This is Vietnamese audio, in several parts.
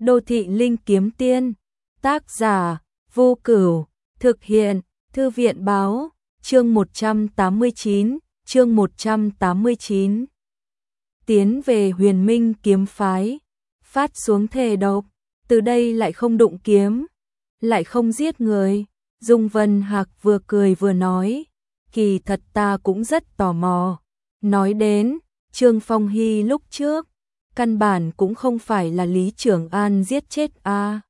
Đô thị linh kiếm tiên. Tác giả Vô Cửu. Thực hiện Thư viện báo. Chương 189. Chương 189. Tiến về Huyền Minh kiếm phái. Phát xuống thề độc. Từ đây lại không đụng kiếm, lại không giết người. Dung Vân Hạc vừa cười vừa nói, kỳ thật ta cũng rất tò mò. Nói đến Trương Phong Hy lúc trước, căn bản cũng không phải là Lý Trường An giết chết a.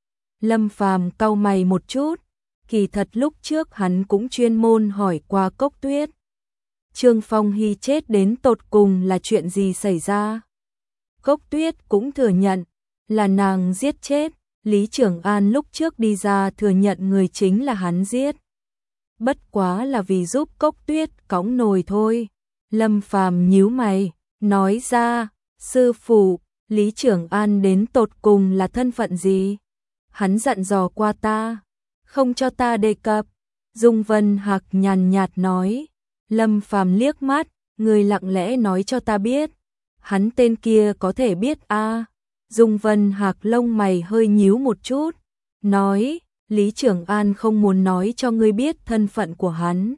Lâm Phàm cau mày một chút, kỳ thật lúc trước hắn cũng chuyên môn hỏi qua Cốc Tuyết. Trương Phong Hy chết đến tột cùng là chuyện gì xảy ra? Cốc Tuyết cũng thừa nhận là nàng giết chết. Lý Trường An lúc trước đi ra thừa nhận người chính là hắn giết. Bất quá là vì giúp Cốc Tuyết cõng nồi thôi. Lâm Phàm nhíu mày, nói ra, sư phụ, Lý Trường An đến tột cùng là thân phận gì? Hắn dặn dò qua ta, không cho ta đề cập. Dung Vân Hạc nhàn nhạt nói. Lâm Phàm liếc mắt, người lặng lẽ nói cho ta biết. Hắn tên kia có thể biết a? Dung Vân Hạc lông mày hơi nhíu một chút, nói, Lý Trường An không muốn nói cho ngươi biết thân phận của hắn.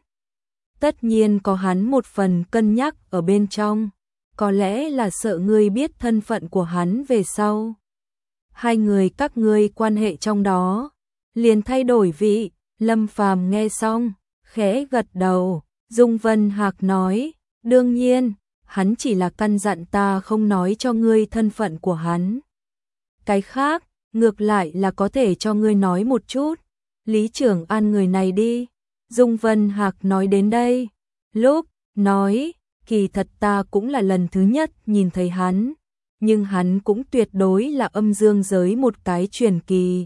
Tất nhiên có hắn một phần cân nhắc ở bên trong, có lẽ là sợ ngươi biết thân phận của hắn về sau. Hai người các ngươi quan hệ trong đó, liền thay đổi vị. Lâm Phàm nghe xong, khẽ gật đầu. Dung Vân Hạc nói, đương nhiên, hắn chỉ là căn dặn ta không nói cho ngươi thân phận của hắn. Cái khác, ngược lại là có thể cho ngươi nói một chút. Lý Trường An người này đi. Dung Vân Hạc nói đến đây. Lúc nói, kỳ thật ta cũng là lần thứ nhất nhìn thấy hắn. Nhưng hắn cũng tuyệt đối là âm dương giới một cái truyền kỳ.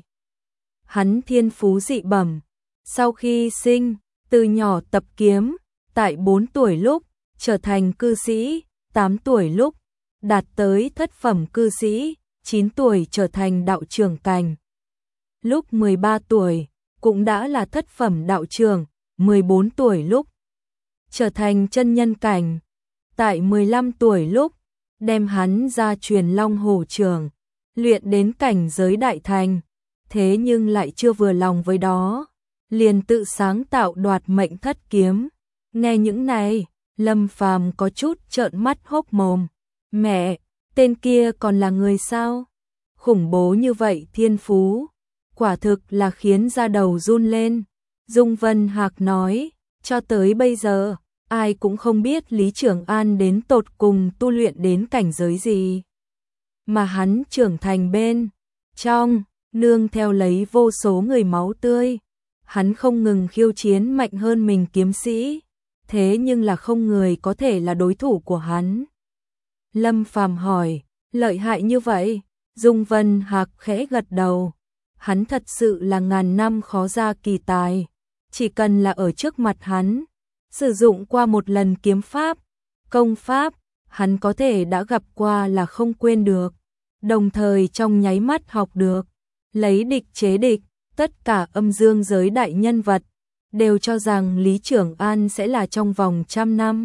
Hắn thiên phú dị bẩm. Sau khi sinh, từ nhỏ tập kiếm, tại 4 tuổi lúc, trở thành cư sĩ, 8 tuổi lúc, đạt tới thất phẩm cư sĩ, 9 tuổi trở thành đạo trưởng cảnh. Lúc 13 tuổi, cũng đã là thất phẩm đạo trưởng, 14 tuổi lúc, trở thành chân nhân cảnh. Tại 15 tuổi lúc, đem hắn ra truyền Long Hổ Trường, luyện đến cảnh giới đại thành. Thế nhưng lại chưa vừa lòng với đó, liền tự sáng tạo Đoạt Mệnh Thất Kiếm. Nghe những này, Lâm Phàm có chút trợn mắt hốc mồm. Mẹ, tên kia còn là người sao? Khủng bố như vậy thiên phú, quả thực là khiến da đầu run lên. Dung Vân Hạc nói, cho tới bây giờ, ai cũng không biết Lý Trường An đến tột cùng tu luyện đến cảnh giới gì. Mà hắn trưởng thành bên trong, nương theo lấy vô số người máu tươi. Hắn không ngừng khiêu chiến mạnh hơn mình kiếm sĩ, thế nhưng là không người có thể là đối thủ của hắn. Lâm Phàm hỏi, lợi hại như vậy? Dung Vân Hạc khẽ gật đầu. Hắn thật sự là ngàn năm khó ra kỳ tài. Chỉ cần là ở trước mặt hắn, sử dụng qua một lần kiếm pháp, công pháp, hắn có thể đã gặp qua là không quên được. Đồng thời trong nháy mắt học được, lấy địch chế địch. Tất cả âm dương giới đại nhân vật đều cho rằng Lý Trường An sẽ là trong vòng 100 năm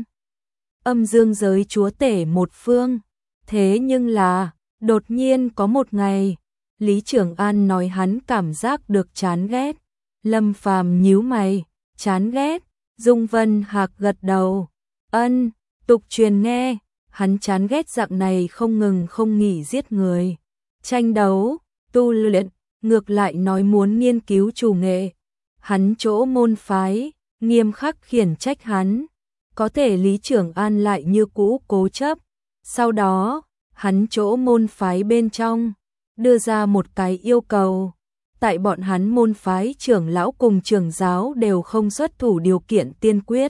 âm dương giới chúa tể một phương. Thế nhưng là, đột nhiên có một ngày, Lý Trường An nói hắn cảm giác được chán ghét. Lâm Phàm nhíu mày, chán ghét? Dung Vân Hạc gật đầu. Ân, tục truyền nghe, hắn chán ghét dạng này không ngừng không nghỉ giết người, tranh đấu, tu luyện. Ngược lại nói muốn nghiên cứu chủ nghệ. Hắn chỗ môn phái, nghiêm khắc khiển trách hắn. Có thể Lý Trường An lại như cũ cố chấp. Sau đó, hắn chỗ môn phái bên trong, đưa ra một cái yêu cầu. Tại bọn hắn môn phái trưởng lão cùng trưởng giáo đều không xuất thủ điều kiện tiên quyết.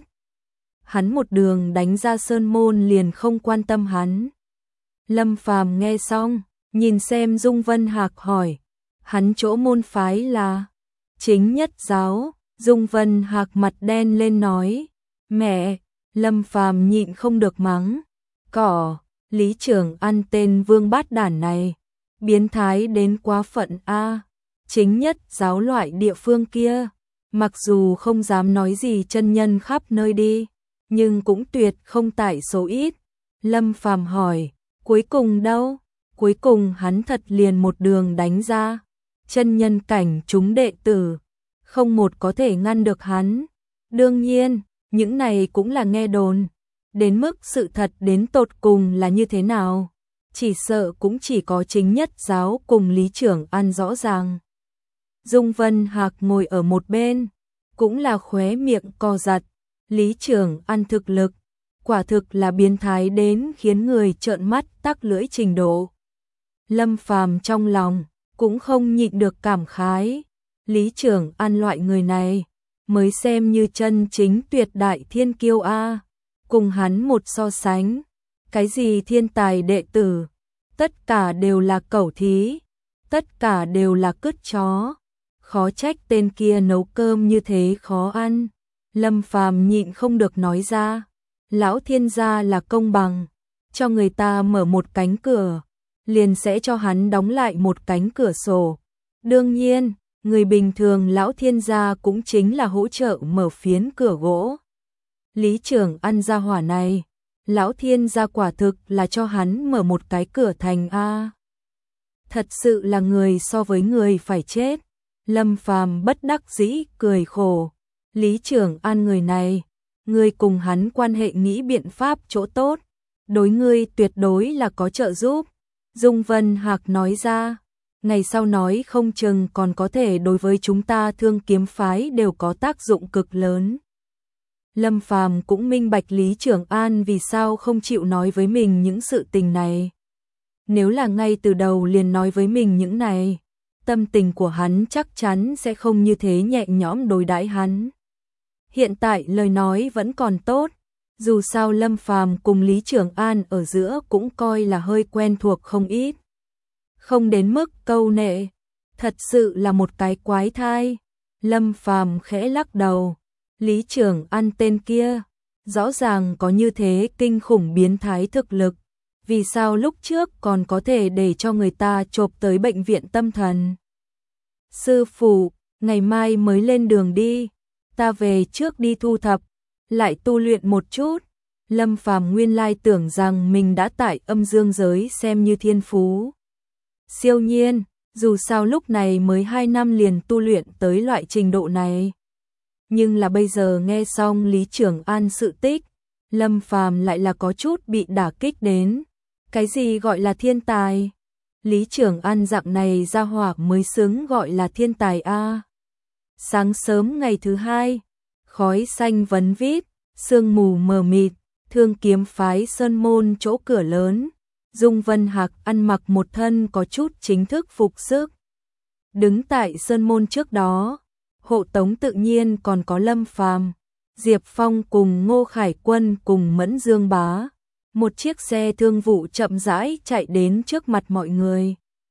Hắn một đường đánh ra sơn môn liền không quan tâm hắn. Lâm Phàm nghe xong, nhìn xem Dung Vân Hạc hỏi. Hắn chỗ môn phái là Chính Nhất giáo. Dung Vân Hạc mặt đen lên nói, mẹ. Lâm Phàm nhịn không được mắng, cỏ, Lý Trường An tên vương bát đản này, biến thái đến quá phận a. Chính Nhất giáo loại địa phương kia, mặc dù không dám nói gì chân nhân khắp nơi đi, nhưng cũng tuyệt không tại số ít. Lâm Phàm hỏi, cuối cùng đâu? cuối cùng hắn thật liền một đường đánh ra, chân nhân cảnh chúng đệ tử, không một có thể ngăn được hắn. Đương nhiên, những này cũng là nghe đồn, đến mức sự thật đến tột cùng là như thế nào, chỉ sợ cũng chỉ có chính nhất giáo cùng Lý Trưởng An rõ ràng. Dung Vân Hạc ngồi ở một bên, cũng là khóe miệng co giật, Lý Trưởng An thực lực, quả thực là biến thái đến khiến người trợn mắt tắc lưỡi trình độ. Lâm Phàm trong lòng cũng không nhịn được cảm khái, Lý Trưởng An loại người này mới xem như chân chính tuyệt đại thiên kiêu a, cùng hắn một so sánh, cái gì thiên tài đệ tử, tất cả đều là cẩu thí, tất cả đều là cứt chó, khó trách tên kia nấu cơm như thế khó ăn. Lâm Phàm nhịn không được nói ra, lão thiên gia là công bằng, cho người ta mở một cánh cửa, liền sẽ cho hắn đóng lại một cánh cửa sổ. Đương nhiên, người bình thường lão thiên gia cũng chính là hỗ trợ mở phiến cửa gỗ. Lý Trưởng An gia hỏa này, lão thiên gia quả thực là cho hắn mở một cái cửa thành a. Thật sự là người so với người phải chết. Lâm Phàm bất đắc dĩ cười khổ, Lý Trưởng An người này, ngươi cùng hắn quan hệ nghĩ biện pháp chỗ tốt, đối ngươi tuyệt đối là có trợ giúp. Dung Vân Hạc nói ra, ngày sau nói không chừng còn có thể đối với chúng ta Thương Kiếm phái đều có tác dụng cực lớn. Lâm Phàm cũng minh bạch Lý Trưởng An vì sao không chịu nói với mình những sự tình này. Nếu là ngay từ đầu liền nói với mình những này, tâm tình của hắn chắc chắn sẽ không như thế nhẹ nhõm đối đãi hắn. Hiện tại lời nói vẫn còn tốt, dù sao Lâm Phàm cùng Lý Trưởng An ở giữa cũng coi là hơi quen thuộc không ít. Không đến mức câu nệ, thật sự là một cái quái thai. Lâm Phàm khẽ lắc đầu, Lý Trưởng An tên kia, rõ ràng có như thế kinh khủng biến thái thực lực, vì sao lúc trước còn có thể để cho người ta chộp tới bệnh viện tâm thần. Sư phụ, ngày mai mới lên đường đi, ta về trước đi thu thập, lại tu luyện một chút. Lâm Phàm nguyên lai tưởng rằng mình đã tại âm dương giới xem như thiên phú siêu nhiên, dù sao lúc này mới 2 năm liền tu luyện tới loại trình độ này. Nhưng là bây giờ nghe xong Lý Trưởng An sự tích, Lâm Phàm lại là có chút bị đả kích đến. Cái gì gọi là thiên tài? Lý Trưởng An dạng này ra hỏa mới xứng gọi là thiên tài a. Sáng sớm ngày thứ hai, khói xanh vấn vít, sương mù mờ mịt, Thương Kiếm phái sơn môn chỗ cửa lớn, Dung Vân Hạc ăn mặc một thân có chút chính thức phục sức. Đứng tại sơn môn trước đó, hộ tống tự nhiên còn có Lâm Phàm, Diệp Phong cùng Ngô Khải Quân cùng Mẫn Dương Bá. Một chiếc xe thương vụ chậm rãi chạy đến trước mặt mọi người.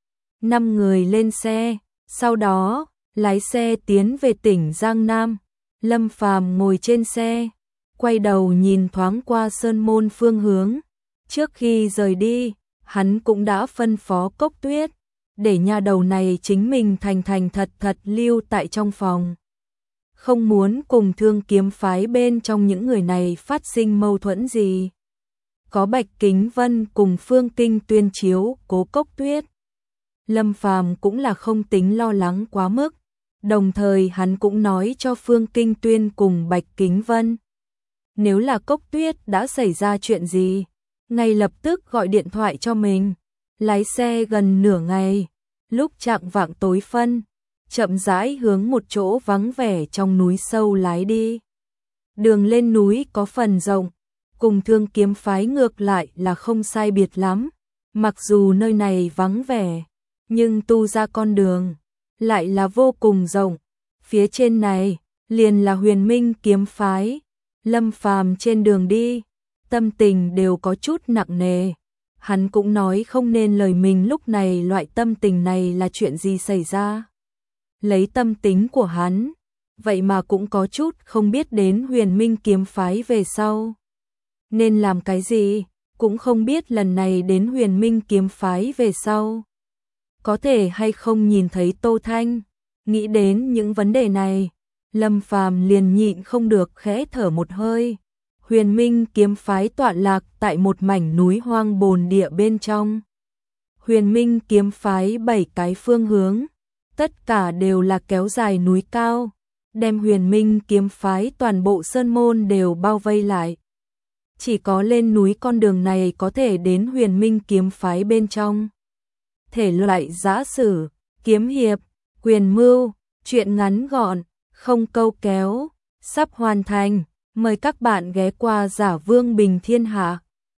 5 người lên xe, sau đó lái xe tiến về tỉnh Giang Nam. Lâm Phàm ngồi trên xe, quay đầu nhìn thoáng qua sơn môn phương hướng. Trước khi rời đi, hắn cũng đã phân phó Cốc Tuyết, để nhà đầu này chính mình thành thành thật thật lưu tại trong phòng. Không muốn cùng Thương Kiếm phái bên trong những người này phát sinh mâu thuẫn gì. Có Bạch Kính Vân cùng Phương Kinh Tuyên chiếu cố Cốc Tuyết, Lâm Phàm cũng là không tính lo lắng quá mức. Đồng thời hắn cũng nói cho Phương Kinh Tuyên cùng Bạch Kính Vân, nếu là Cốc Tuyết đã xảy ra chuyện gì, ngay lập tức gọi điện thoại cho mình. Lái xe gần nửa ngày, lúc chạng vạng tối phân, chậm rãi hướng một chỗ vắng vẻ trong núi sâu lái đi. Đường lên núi có phần rộng, cùng Thương Kiếm phái ngược lại là không sai biệt lắm. Mặc dù nơi này vắng vẻ, nhưng tu ra con đường lại là vô cùng rộng. Phía trên này liền là Huyền Minh kiếm phái. Lâm Phàm trên đường đi, tâm tình đều có chút nặng nề. Hắn cũng nói không nên lời mình lúc này loại tâm tình này là chuyện gì xảy ra. Lấy tâm tính của hắn, vậy mà cũng có chút không biết đến Huyền Minh kiếm phái về sau nên làm cái gì, cũng không biết lần này đến Huyền Minh kiếm phái về sau có thể hay không nhìn thấy Tô Thanh. Nghĩ đến những vấn đề này, Lâm Phàm liền nhịn không được khẽ thở một hơi. Huyền Minh kiếm phái tọa lạc tại một mảnh núi hoang bồn địa bên trong. Huyền Minh kiếm phái 7 cái phương hướng, tất cả đều là kéo dài núi cao, đem Huyền Minh kiếm phái toàn bộ sơn môn đều bao vây lại. Chỉ có lên núi con đường này có thể đến Huyền Minh kiếm phái bên trong. Thể loại giã sử, kiếm hiệp, quyền mưu, truyện ngắn gọn, không câu kéo, sắp hoàn thành. Mời các bạn ghé qua Giả Vương Bình Thiên Hạ.